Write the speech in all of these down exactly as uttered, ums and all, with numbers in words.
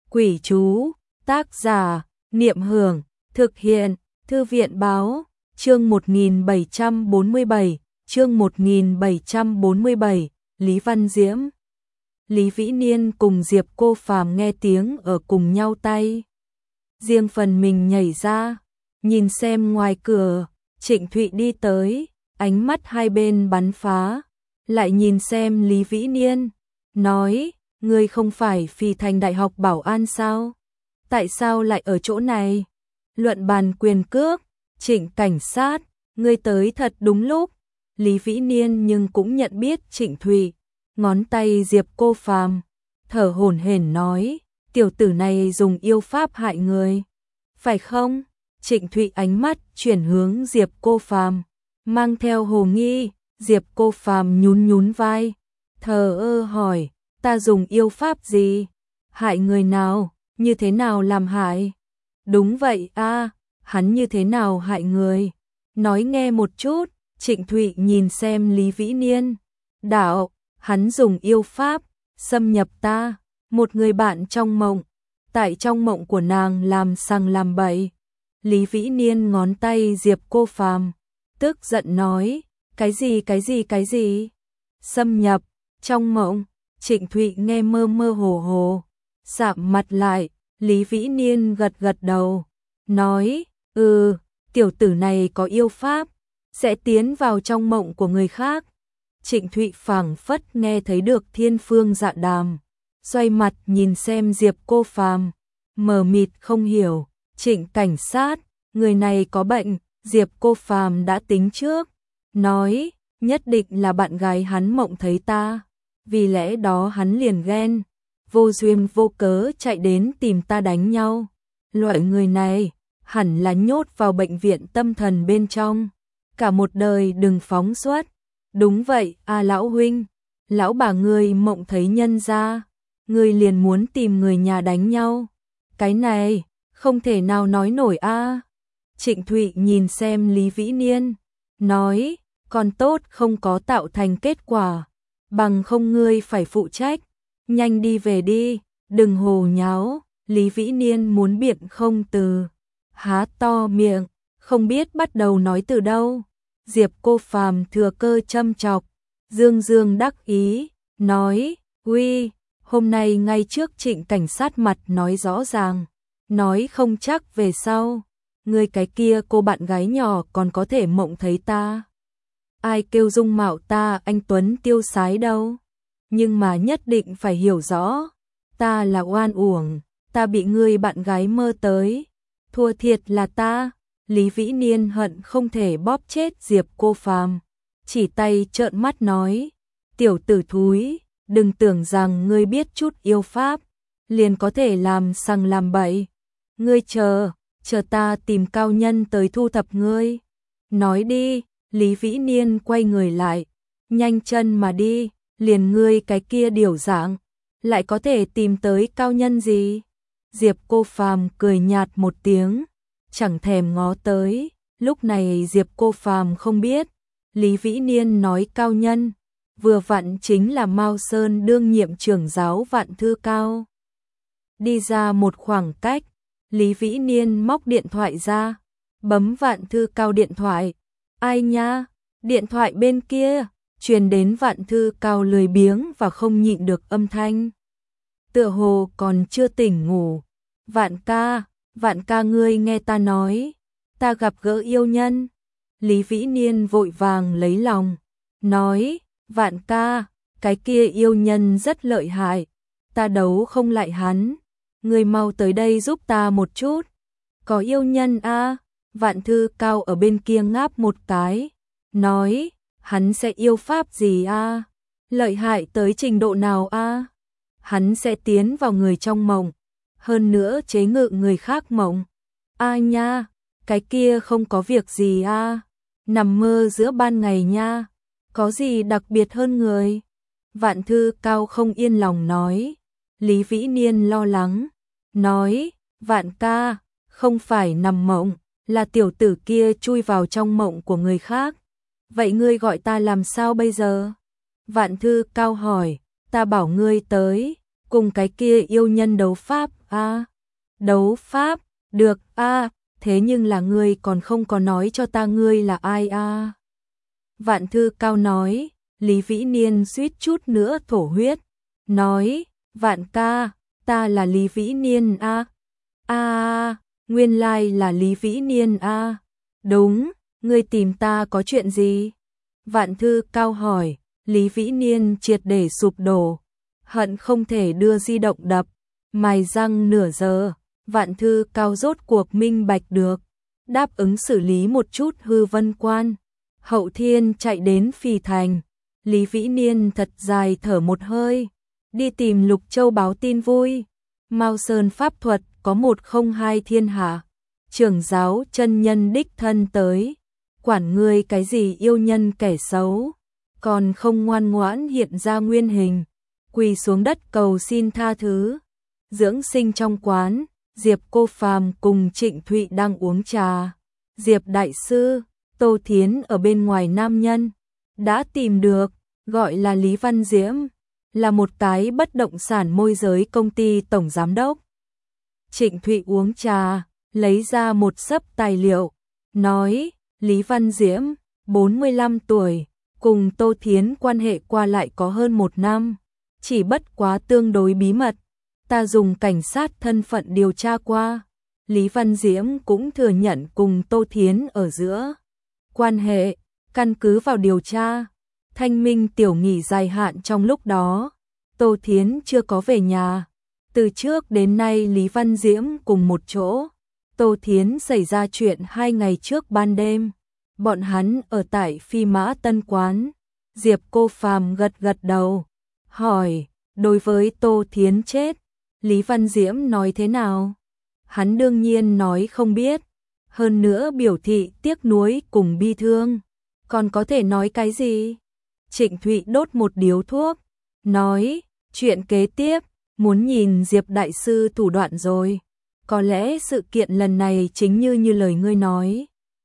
Quỷ chú, tác giả, Niệm Hưởng, thực hiện, Thư viện báo, chương một nghìn bảy trăm bốn mươi bảy, chương một nghìn bảy trăm bốn mươi bảy, Lý Văn Diễm. Lý Vĩ Niên cùng Diệp Cô Phàm nghe tiếng ở cùng nhau tay. Riêng phần mình nhảy ra, nhìn xem ngoài cửa, Trịnh Thụy đi tới, ánh mắt hai bên bắn phá, lại nhìn xem Lý Vĩ Niên, nói, ngươi không phải Phi Thành Đại học Bảo An sao? Tại sao lại ở chỗ này? Luận bàn quyền cước, Trịnh cảnh sát, ngươi tới thật đúng lúc. Lý Vĩ Niên nhưng cũng nhận biết Trịnh Thụy, ngón tay Diệp Cô Phàm, thở hổn hển nói, tiểu tử này dùng yêu pháp hại người, phải không? Trịnh Thụy ánh mắt chuyển hướng Diệp Cô Phàm, mang theo hồ nghi. Diệp Cô Phàm nhún nhún vai, thờ ơ hỏi, ta dùng yêu pháp gì? Hại người nào? Như thế nào làm hại? Đúng vậy a, hắn như thế nào hại người? Nói nghe một chút. Trịnh Thụy nhìn xem Lý Vĩ Niên, đạo, hắn dùng yêu pháp, xâm nhập ta, một người bạn trong mộng, tại trong mộng của nàng làm sằng làm bậy. Lý Vĩ Niên ngón tay Diệp Cô Phàm, tức giận nói, cái gì cái gì cái gì? Xâm nhập, trong mộng. Trịnh Thụy nghe mơ mơ hồ hồ, sạm mặt lại. Lý Vĩ Niên gật gật đầu, nói, ừ, tiểu tử này có yêu pháp, sẽ tiến vào trong mộng của người khác. Trịnh Thụy phảng phất nghe thấy được thiên phương dạ đàm, xoay mặt nhìn xem Diệp Cô Phàm, mờ mịt không hiểu. Trịnh cảnh sát, người này có bệnh. Diệp Cô Phàm đã tính trước, nói, nhất định là bạn gái hắn mộng thấy ta, vì lẽ đó hắn liền ghen, vô duyên vô cớ chạy đến tìm ta đánh nhau. Loại người này hẳn là nhốt vào bệnh viện tâm thần bên trong, cả một đời đừng phóng xuất. Đúng vậy, a lão huynh, lão bà ngươi mộng thấy nhân gia, ngươi liền muốn tìm người nhà đánh nhau. Cái này không thể nào nói nổi a. Trịnh Thụy nhìn xem Lý Vĩ Niên, nói, còn tốt không có tạo thành kết quả, bằng không ngươi phải phụ trách. Nhanh đi về đi, đừng hồ nháo. Lý Vĩ Niên muốn biện không từ, há to miệng, không biết bắt đầu nói từ đâu. Diệp Cô Phàm thừa cơ châm chọc, dương dương đắc ý, nói, uy, hôm nay ngay trước Trịnh cảnh sát mặt nói rõ ràng, nói không chắc về sau, người cái kia cô bạn gái nhỏ còn có thể mộng thấy ta. Ai kêu dung mạo ta anh tuấn tiêu sái đâu, nhưng mà nhất định phải hiểu rõ, ta là oan uổng, ta bị ngươi bạn gái mơ tới, thua thiệt là ta. Lý Vĩ Niên hận không thể bóp chết Diệp Cô Phàm, chỉ tay trợn mắt nói, tiểu tử thúi, đừng tưởng rằng ngươi biết chút yêu pháp, liền có thể làm sằng làm bậy. Ngươi chờ, chờ ta tìm cao nhân tới thu thập ngươi. Nói đi. Lý Vĩ Niên quay người lại, nhanh chân mà đi, liền ngươi cái kia điểu dạng, lại có thể tìm tới cao nhân gì? Diệp Cô Phàm cười nhạt một tiếng, chẳng thèm ngó tới. Lúc này Diệp Cô Phàm không biết, Lý Vĩ Niên nói cao nhân, vừa vặn chính là Mao Sơn đương nhiệm trưởng giáo Vạn Thư Cao. Đi ra một khoảng cách, Lý Vĩ Niên móc điện thoại ra, bấm Vạn Thư Cao điện thoại. Ai nha? Điện thoại bên kia truyền đến Vạn Thư Cao lười biếng và không nhịn được âm thanh, tựa hồ còn chưa tỉnh ngủ. Vạn ca, Vạn ca ngươi nghe ta nói, ta gặp gỡ yêu nhân. Lý Vĩ Niên vội vàng lấy lòng, nói, Vạn ca, cái kia yêu nhân rất lợi hại, ta đấu không lại hắn, ngươi mau tới đây giúp ta một chút. Có yêu nhân a? À? Vạn Thư Cao ở bên kia ngáp một cái, nói, hắn sẽ yêu pháp gì a? À? Lợi hại tới trình độ nào a? À? Hắn sẽ tiến vào người trong mộng, hơn nữa chế ngự người khác mộng. A à nha, cái kia không có việc gì a, à? Nằm mơ giữa ban ngày nha, có gì đặc biệt hơn người? Vạn Thư Cao không yên lòng nói. Lý Vĩ Niên lo lắng, nói, Vạn ca, không phải nằm mộng, là tiểu tử kia chui vào trong mộng của người khác. Vậy ngươi gọi ta làm sao bây giờ? Vạn Thư Cao hỏi, ta bảo ngươi tới, cùng cái kia yêu nhân đấu pháp a? Đấu pháp, được a, thế nhưng là ngươi còn không có nói cho ta ngươi là ai a? Vạn Thư Cao nói, Lý Vĩ Niên suýt chút nữa thổ huyết, nói, Vạn ca, ta là Lý Vĩ Niên a. A, nguyên lai là Lý Vĩ Niên a. Đúng, ngươi tìm ta có chuyện gì? Vạn Thư Cao hỏi, Lý Vĩ Niên triệt để sụp đổ, hận không thể đưa di động đập, mài răng nửa giờ, Vạn Thư Cao rốt cuộc minh bạch được, đáp ứng xử lý một chút hư vân quan. Hậu thiên chạy đến Phì Thành, Lý Vĩ Niên thật dài thở một hơi, đi tìm Lục Châu báo tin vui. Mao Sơn pháp thuật có một không hai thiên hạ, trưởng giáo chân nhân đích thân tới, quản ngươi cái gì yêu nhân kẻ xấu, còn không ngoan ngoãn hiện ra nguyên hình, quỳ xuống đất cầu xin tha thứ. Dưỡng sinh trong quán, Diệp Cô Phàm cùng Trịnh Thụy đang uống trà. Diệp đại sư, Tô Thiến ở bên ngoài nam nhân, đã tìm được, gọi là Lý Văn Diễm, là một cái bất động sản môi giới công ty tổng giám đốc. Trịnh Thụy uống trà, lấy ra một xấp tài liệu, nói, Lý Văn Diễm, bốn mươi lăm tuổi, cùng Tô Thiến quan hệ qua lại có hơn một năm, chỉ bất quá tương đối bí mật, ta dùng cảnh sát thân phận điều tra qua. Lý Văn Diễm cũng thừa nhận cùng Tô Thiến ở giữa quan hệ, căn cứ vào điều tra, thanh minh tiểu nghỉ dài hạn trong lúc đó, Tô Thiến chưa có về nhà. Từ trước đến nay Lý Văn Diễm cùng một chỗ, Tô Thiến xảy ra chuyện hai ngày trước ban đêm, bọn hắn ở tại Phi Mã Tân Quán. Diệp Cô Phàm gật gật đầu, hỏi, đối với Tô Thiến chết, Lý Văn Diễm nói thế nào? Hắn đương nhiên nói không biết, hơn nữa biểu thị tiếc nuối cùng bi thương, còn có thể nói cái gì? Trịnh Thụy đốt một điếu thuốc, nói, chuyện kế tiếp, muốn nhìn Diệp đại sư thủ đoạn rồi, có lẽ sự kiện lần này chính như như lời ngươi nói,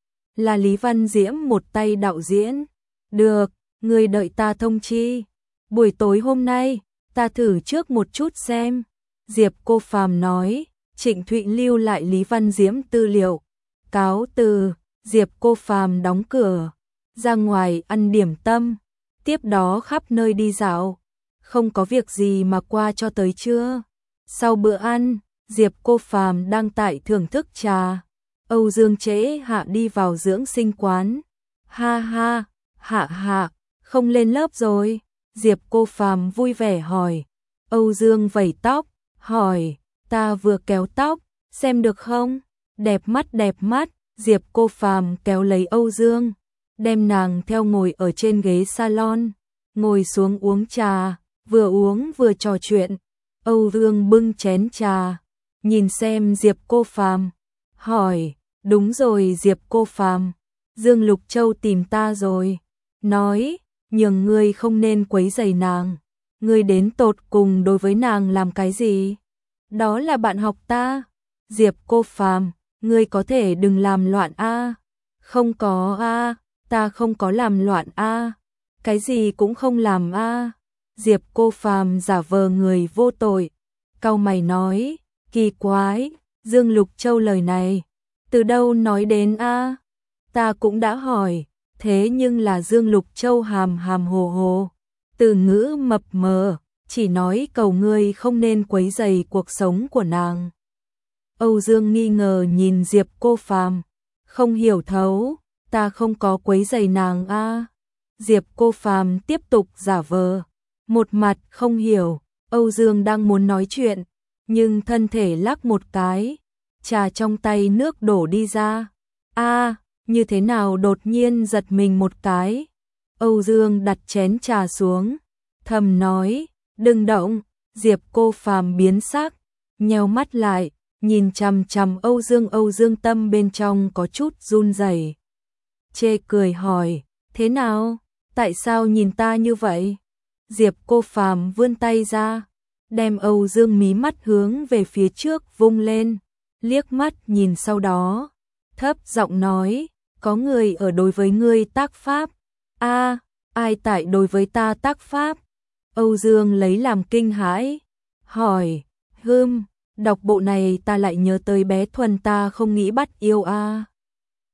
là Lý Văn Diễm một tay đạo diễn. Được, ngươi đợi ta thông chi, buổi tối hôm nay, ta thử trước một chút xem. Diệp Cô Phàm nói, Trịnh Thụy lưu lại Lý Văn Diễm tư liệu, cáo từ. Diệp Cô Phàm đóng cửa, ra ngoài ăn điểm tâm, tiếp đó khắp nơi đi dạo, không có việc gì mà qua cho tới trưa. Sau bữa ăn, Diệp Cô Phàm đang tại thưởng thức trà, Âu Dương trễ hạ đi vào dưỡng sinh quán. Ha ha, Hạ Hạ, không lên lớp rồi? Diệp Cô Phàm vui vẻ hỏi. Âu Dương vẩy tóc, hỏi, ta vừa kéo tóc, xem được không? Đẹp mắt đẹp mắt. Diệp Cô Phàm kéo lấy Âu Dương, đem nàng theo ngồi ở trên ghế salon, ngồi xuống uống trà, vừa uống vừa trò chuyện. Âu Dương bưng chén trà, nhìn xem Diệp Cô Phàm, hỏi, đúng rồi Diệp Cô Phàm, Dương Lục Châu tìm ta rồi, nói, nhường ngươi không nên quấy rầy nàng, ngươi đến tột cùng đối với nàng làm cái gì? Đó là bạn học ta. Diệp Cô Phàm, ngươi có thể đừng làm loạn a. Không có a, ta không có làm loạn a. Cái gì cũng không làm a. Diệp Cô Phàm giả vờ người vô tội, cau mày nói, kỳ quái, Dương Lục Châu lời này, từ đâu nói đến a? Ta cũng đã hỏi, thế nhưng là Dương Lục Châu hàm hàm hồ hồ, từ ngữ mập mờ, chỉ nói cầu ngươi không nên quấy rầy cuộc sống của nàng. Âu Dương nghi ngờ nhìn Diệp Cô Phàm, không hiểu thấu, ta không có quấy rầy nàng a. Diệp Cô Phàm tiếp tục giả vờ, một mặt không hiểu. Âu Dương đang muốn nói chuyện, nhưng thân thể lắc một cái, trà trong tay nước đổ đi ra. A, như thế nào đột nhiên giật mình một cái. Âu Dương đặt chén trà xuống, thầm nói, đừng động. Diệp Cô Phàm biến sắc, nheo mắt lại, nhìn chằm chằm Âu Dương. Âu Dương tâm bên trong có chút run rẩy, chê cười hỏi, thế nào? Tại sao nhìn ta như vậy? Diệp Cô Phàm vươn tay ra, đem Âu Dương mí mắt hướng về phía trước vung lên, liếc mắt nhìn sau đó, thấp giọng nói, có người ở đối với ngươi tác pháp. A, ai tại đối với ta tác pháp? Âu Dương lấy làm kinh hãi, hỏi, hừm, Đọc bộ này ta lại nhớ tới bé Thuần ta không nghĩ bắt yêu a.